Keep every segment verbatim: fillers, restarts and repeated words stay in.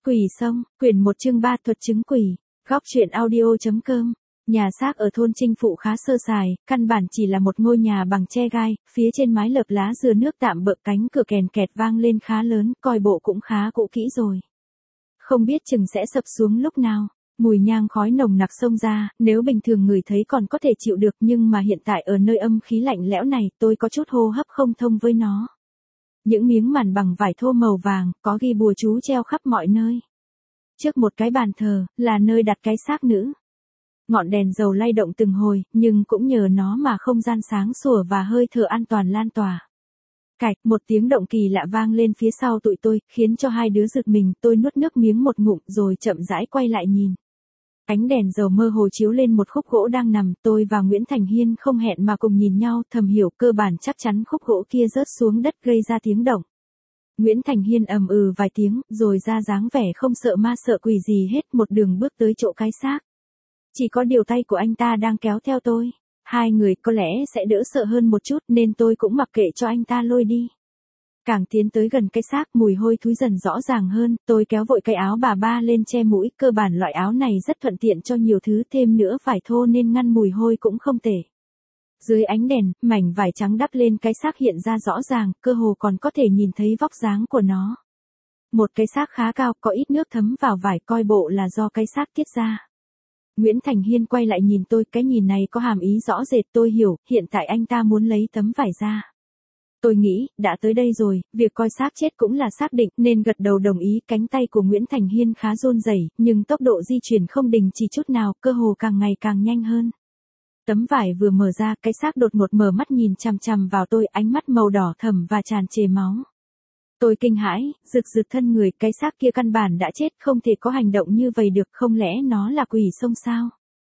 Quỷ sông, quyển một chương ba thuật chứng quỷ, góc truyện audio.com. Nhà xác ở thôn Trinh Phụ khá sơ sài, căn bản chỉ là một ngôi nhà bằng tre gai, phía trên mái lợp lá dừa nước tạm bợ, cánh cửa kèn kẹt vang lên khá lớn, coi bộ cũng khá cũ kỹ rồi. Không biết chừng sẽ sập xuống lúc nào. Mùi nhang khói nồng nặc xông ra, nếu bình thường người thấy còn có thể chịu được, nhưng mà hiện tại ở nơi âm khí lạnh lẽo này, tôi có chút hô hấp không thông với nó. Những miếng màn bằng vải thô màu vàng, có ghi bùa chú treo khắp mọi nơi. Trước một cái bàn thờ, là nơi đặt cái xác nữ. Ngọn đèn dầu lay động từng hồi, nhưng cũng nhờ nó mà không gian sáng sủa và hơi thở an toàn lan tỏa. Cạch, một tiếng động kỳ lạ vang lên phía sau tụi tôi, khiến cho hai đứa giật mình, tôi nuốt nước miếng một ngụm rồi chậm rãi quay lại nhìn. Ánh đèn dầu mơ hồ chiếu lên một khúc gỗ đang nằm, tôi và Nguyễn Thành Hiên không hẹn mà cùng nhìn nhau, thầm hiểu cơ bản chắc chắn khúc gỗ kia rớt xuống đất gây ra tiếng động. Nguyễn Thành Hiên ầm ừ vài tiếng, rồi ra dáng vẻ không sợ ma sợ quỷ gì hết, một đường bước tới chỗ cái xác. Chỉ có điều tay của anh ta đang kéo theo tôi. Hai người có lẽ sẽ đỡ sợ hơn một chút nên tôi cũng mặc kệ cho anh ta lôi đi. Càng tiến tới gần cái xác, mùi hôi thối dần rõ ràng hơn, tôi kéo vội cái áo bà ba lên che mũi, cơ bản loại áo này rất thuận tiện cho nhiều thứ, thêm nữa vải thô nên ngăn mùi hôi cũng không tệ. Dưới ánh đèn, mảnh vải trắng đắp lên cái xác hiện ra rõ ràng, cơ hồ còn có thể nhìn thấy vóc dáng của nó. Một cái xác khá cao, có ít nước thấm vào vải, coi bộ là do cái xác tiết ra. Nguyễn Thành Hiên quay lại nhìn tôi, cái nhìn này có hàm ý rõ rệt, tôi hiểu, hiện tại anh ta muốn lấy tấm vải ra. Tôi nghĩ, đã tới đây rồi, việc coi xác chết cũng là xác định, nên gật đầu đồng ý. Cánh tay của Nguyễn Thành Hiên khá run rẩy, nhưng tốc độ di chuyển không đình chỉ chút nào, cơ hồ càng ngày càng nhanh hơn. Tấm vải vừa mở ra, cái xác đột ngột mở mắt nhìn chằm chằm vào tôi, ánh mắt màu đỏ thẫm và tràn trề máu. Tôi kinh hãi, rực rực thân người, cái xác kia căn bản đã chết, không thể có hành động như vậy được, không lẽ nó là quỷ sông sao?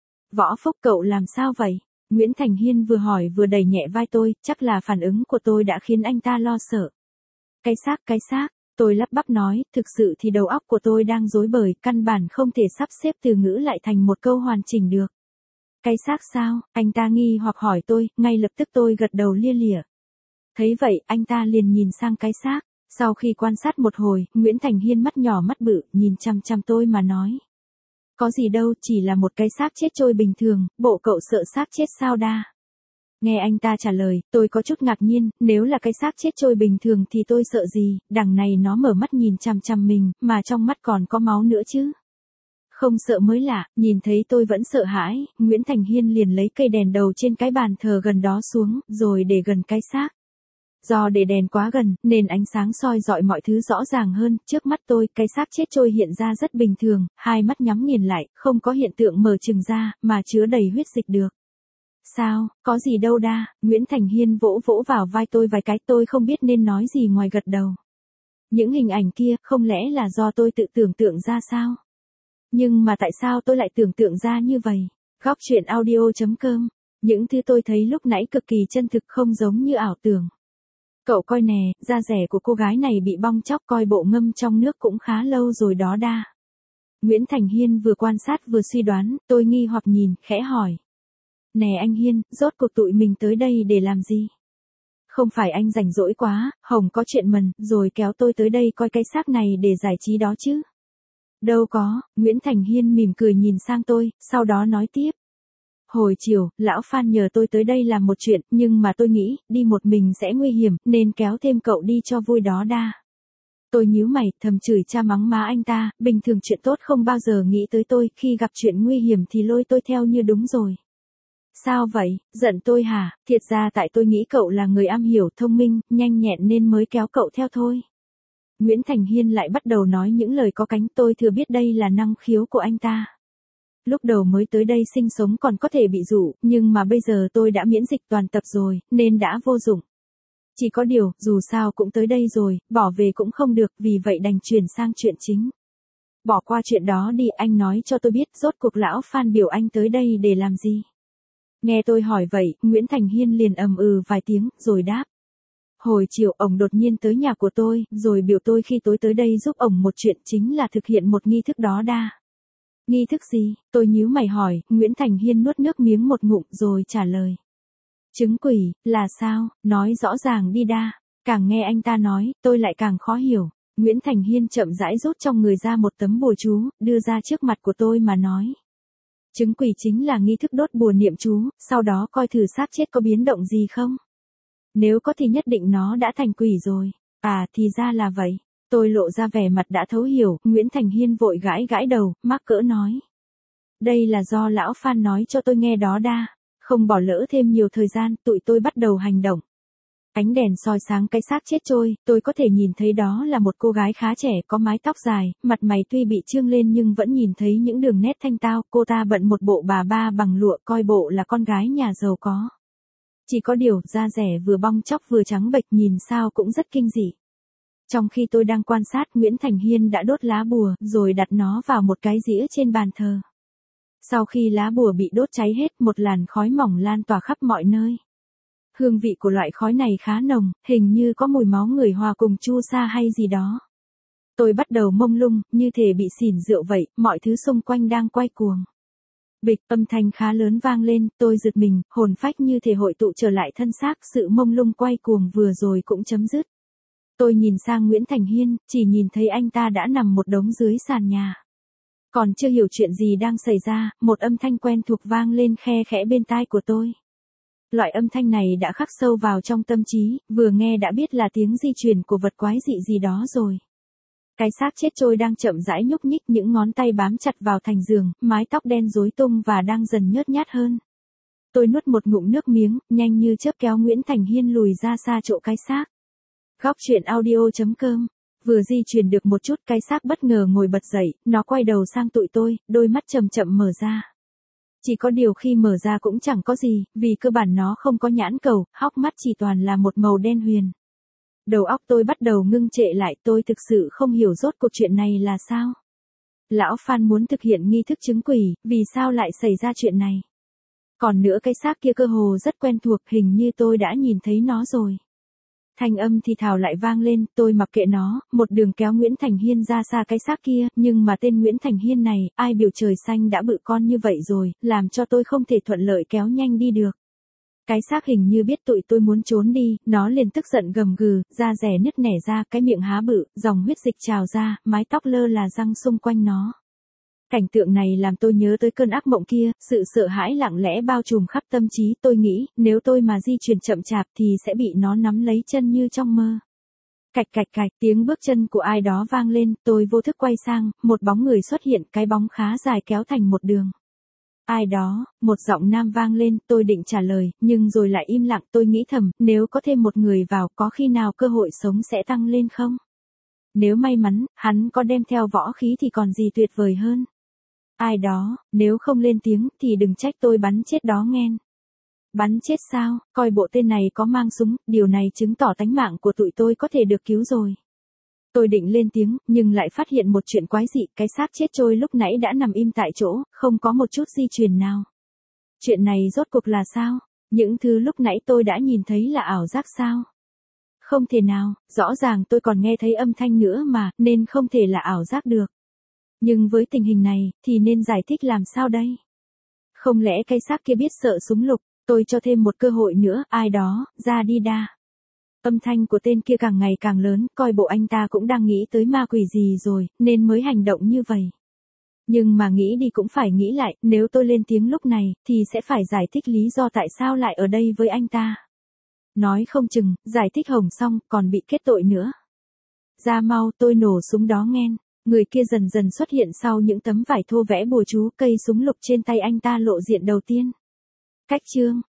Võ Phúc, cậu làm sao vậy? Nguyễn Thành Hiên vừa hỏi vừa đẩy nhẹ vai tôi, chắc là phản ứng của tôi đã khiến anh ta lo sợ. Cái xác, cái xác, tôi lắp bắp nói, thực sự thì đầu óc của tôi đang rối bời, căn bản không thể sắp xếp từ ngữ lại thành một câu hoàn chỉnh được. Cái xác sao? Anh ta nghi hoặc hỏi tôi, ngay lập tức tôi gật đầu lia lịa. Thấy vậy, anh ta liền nhìn sang cái xác. Sau khi quan sát một hồi, Nguyễn Thành Hiên mắt nhỏ mắt bự, nhìn chằm chằm tôi mà nói. Có gì đâu, chỉ là một cái xác chết trôi bình thường, bộ cậu sợ xác chết sao đa. Nghe anh ta trả lời, tôi có chút ngạc nhiên, nếu là cái xác chết trôi bình thường thì tôi sợ gì, đằng này nó mở mắt nhìn chằm chằm mình, mà trong mắt còn có máu nữa chứ. Không sợ mới lạ, nhìn thấy tôi vẫn sợ hãi, Nguyễn Thành Hiên liền lấy cây đèn đầu trên cái bàn thờ gần đó xuống, rồi để gần cái xác. Do để đèn quá gần, nên ánh sáng soi rọi mọi thứ rõ ràng hơn, trước mắt tôi, cái xác chết trôi hiện ra rất bình thường, hai mắt nhắm nghiền lại, không có hiện tượng mở trừng ra, mà chứa đầy huyết dịch được. Sao, có gì đâu đa, Nguyễn Thành Hiên vỗ vỗ vào vai tôi vài cái, tôi không biết nên nói gì ngoài gật đầu. Những hình ảnh kia, không lẽ là do tôi tự tưởng tượng ra sao? Nhưng mà tại sao tôi lại tưởng tượng ra như vậy? Góc truyện audio.com, những thứ tôi thấy lúc nãy cực kỳ chân thực, không giống như ảo tưởng. Cậu coi nè, da rẻ của cô gái này bị bong tróc, coi bộ ngâm trong nước cũng khá lâu rồi đó đa. Nguyễn Thành Hiên vừa quan sát vừa suy đoán, tôi nghi hoặc nhìn, khẽ hỏi. Nè anh Hiên, rốt cuộc tụi mình tới đây để làm gì? Không phải anh rảnh rỗi quá, Hồng có chuyện mần, rồi kéo tôi tới đây coi cái xác này để giải trí đó chứ? Đâu có, Nguyễn Thành Hiên mỉm cười nhìn sang tôi, sau đó nói tiếp. Hồi chiều, lão Phan nhờ tôi tới đây làm một chuyện, nhưng mà tôi nghĩ, đi một mình sẽ nguy hiểm, nên kéo thêm cậu đi cho vui đó đa. Tôi nhíu mày, thầm chửi cha mắng má anh ta, bình thường chuyện tốt không bao giờ nghĩ tới tôi, khi gặp chuyện nguy hiểm thì lôi tôi theo như đúng rồi. Sao vậy, giận tôi hả? Thiệt ra tại tôi nghĩ cậu là người am hiểu, thông minh, nhanh nhẹn nên mới kéo cậu theo thôi. Nguyễn Thành Hiên lại bắt đầu nói những lời có cánh, tôi thừa biết đây là năng khiếu của anh ta. Lúc đầu mới tới đây sinh sống còn có thể bị dụ, nhưng mà bây giờ tôi đã miễn dịch toàn tập rồi, nên đã vô dụng. Chỉ có điều, dù sao cũng tới đây rồi, bỏ về cũng không được, vì vậy đành chuyển sang chuyện chính. Bỏ qua chuyện đó đi, anh nói cho tôi biết, rốt cuộc lão Phan biểu anh tới đây để làm gì? Nghe tôi hỏi vậy, Nguyễn Thành Hiên liền ầm ừ vài tiếng, rồi đáp. Hồi chiều, ổng đột nhiên tới nhà của tôi, rồi biểu tôi khi tối tới đây giúp ổng một chuyện, chính là thực hiện một nghi thức đó đa. Nghi thức gì? Tôi nhíu mày hỏi, Nguyễn Thành Hiên nuốt nước miếng một ngụm rồi trả lời. Chứng quỷ, là sao? Nói rõ ràng đi đa. Càng nghe anh ta nói, tôi lại càng khó hiểu. Nguyễn Thành Hiên chậm rãi rút trong người ra một tấm bùa chú, đưa ra trước mặt của tôi mà nói. Trứng quỷ chính là nghi thức đốt bùa niệm chú, sau đó coi thử xác chết có biến động gì không. Nếu có thì nhất định nó đã thành quỷ rồi. À thì ra là vậy. Tôi lộ ra vẻ mặt đã thấu hiểu, Nguyễn Thành Hiên vội gãi gãi đầu, mắc cỡ nói. Đây là do lão Phan nói cho tôi nghe đó đa. Không bỏ lỡ thêm nhiều thời gian, tụi tôi bắt đầu hành động. Ánh đèn soi sáng cái xác chết trôi, tôi có thể nhìn thấy đó là một cô gái khá trẻ có mái tóc dài, mặt mày tuy bị trương lên nhưng vẫn nhìn thấy những đường nét thanh tao, cô ta bận một bộ bà ba bằng lụa, coi bộ là con gái nhà giàu có. Chỉ có điều, da rẻ vừa bong chóc vừa trắng bệch nhìn sao cũng rất kinh dị. Trong khi tôi đang quan sát, Nguyễn Thành Hiên đã đốt lá bùa, rồi đặt nó vào một cái dĩa trên bàn thờ. Sau khi lá bùa bị đốt cháy hết, một làn khói mỏng lan tỏa khắp mọi nơi. Hương vị của loại khói này khá nồng, hình như có mùi máu người hòa cùng chu sa hay gì đó. Tôi bắt đầu mông lung, như thể bị xỉn rượu vậy, mọi thứ xung quanh đang quay cuồng. Bịch, âm thanh khá lớn vang lên, tôi giật mình, hồn phách như thể hội tụ trở lại thân xác, sự mông lung quay cuồng vừa rồi cũng chấm dứt. Tôi nhìn sang Nguyễn Thành Hiên, chỉ nhìn thấy anh ta đã nằm một đống dưới sàn nhà. Còn chưa hiểu chuyện gì đang xảy ra, một âm thanh quen thuộc vang lên khe khẽ bên tai của tôi. Loại âm thanh này đã khắc sâu vào trong tâm trí, vừa nghe đã biết là tiếng di chuyển của vật quái dị gì đó rồi. Cái xác chết trôi đang chậm rãi nhúc nhích, những ngón tay bám chặt vào thành giường, mái tóc đen rối tung và đang dần nhớt nhát hơn. Tôi nuốt một ngụm nước miếng, nhanh như chớp kéo Nguyễn Thành Hiên lùi ra xa chỗ cái xác. Góc truyện audio chấm com. Vừa di chuyển được một chút, cái xác bất ngờ ngồi bật dậy, nó quay đầu sang tụi tôi, đôi mắt chậm chậm mở ra. Chỉ có điều khi mở ra cũng chẳng có gì, vì cơ bản nó không có nhãn cầu, hốc mắt chỉ toàn là một màu đen huyền. Đầu óc tôi bắt đầu ngưng trệ lại, tôi thực sự không hiểu rốt cuộc chuyện này là sao. Lão Phan muốn thực hiện nghi thức trứng quỷ, vì sao lại xảy ra chuyện này? Còn nữa cái xác kia cơ hồ rất quen thuộc, hình như tôi đã nhìn thấy nó rồi. Thanh âm thì thào lại vang lên, tôi mặc kệ nó, một đường kéo Nguyễn Thành Hiên ra xa cái xác kia, nhưng mà tên Nguyễn Thành Hiên này, ai biểu trời xanh đã bự con như vậy rồi, làm cho tôi không thể thuận lợi kéo nhanh đi được. Cái xác hình như biết tụi tôi muốn trốn đi, nó liền tức giận gầm gừ, da rẻ nứt nẻ ra, cái miệng há bự, dòng huyết dịch trào ra, mái tóc lơ là răng xung quanh nó. Cảnh tượng này làm tôi nhớ tới cơn ác mộng kia, sự sợ hãi lặng lẽ bao trùm khắp tâm trí, tôi nghĩ, nếu tôi mà di chuyển chậm chạp thì sẽ bị nó nắm lấy chân như trong mơ. Cạch cạch cạch, tiếng bước chân của ai đó vang lên, tôi vô thức quay sang, một bóng người xuất hiện, cái bóng khá dài kéo thành một đường. Ai đó, một giọng nam vang lên, tôi định trả lời, nhưng rồi lại im lặng, tôi nghĩ thầm, nếu có thêm một người vào, có khi nào cơ hội sống sẽ tăng lên không? Nếu may mắn, hắn có đem theo võ khí thì còn gì tuyệt vời hơn. Ai đó, nếu không lên tiếng thì đừng trách tôi bắn chết đó nghen. Bắn chết sao, coi bộ tên này có mang súng, điều này chứng tỏ tánh mạng của tụi tôi có thể được cứu rồi. Tôi định lên tiếng, nhưng lại phát hiện một chuyện quái dị, cái xác chết trôi lúc nãy đã nằm im tại chỗ, không có một chút di chuyển nào. Chuyện này rốt cuộc là sao? Những thứ lúc nãy tôi đã nhìn thấy là ảo giác sao? Không thể nào, rõ ràng tôi còn nghe thấy âm thanh nữa mà, nên không thể là ảo giác được. Nhưng với tình hình này, thì nên giải thích làm sao đây? Không lẽ cái xác kia biết sợ súng lục, tôi cho thêm một cơ hội nữa, ai đó, ra đi đa. Âm thanh của tên kia càng ngày càng lớn, coi bộ anh ta cũng đang nghĩ tới ma quỷ gì rồi, nên mới hành động như vậy. Nhưng mà nghĩ đi cũng phải nghĩ lại, nếu tôi lên tiếng lúc này, thì sẽ phải giải thích lý do tại sao lại ở đây với anh ta. Nói không chừng, giải thích hỏng xong, còn bị kết tội nữa. Ra mau, tôi nổ súng đó nghen. Người kia dần dần xuất hiện sau những tấm vải thô vẽ bùa chú, cây súng lục trên tay anh ta lộ diện đầu tiên. Cách chương